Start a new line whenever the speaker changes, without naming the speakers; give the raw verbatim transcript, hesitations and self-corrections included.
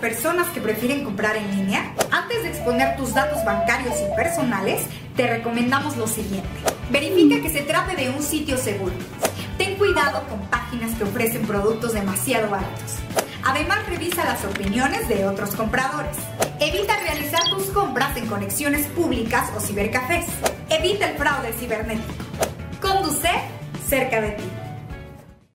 personas que prefieren comprar en línea? Antes de exponer tus datos bancarios y personales, te recomendamos lo siguiente. Verifica que se trate de un sitio seguro. Ten cuidado con páginas que ofrecen productos demasiado baratos. Además, revisa las opiniones de otros compradores. Evita realizar tus compras en conexiones públicas o cibercafés. Evita el fraude cibernético. Conduce cerca de ti.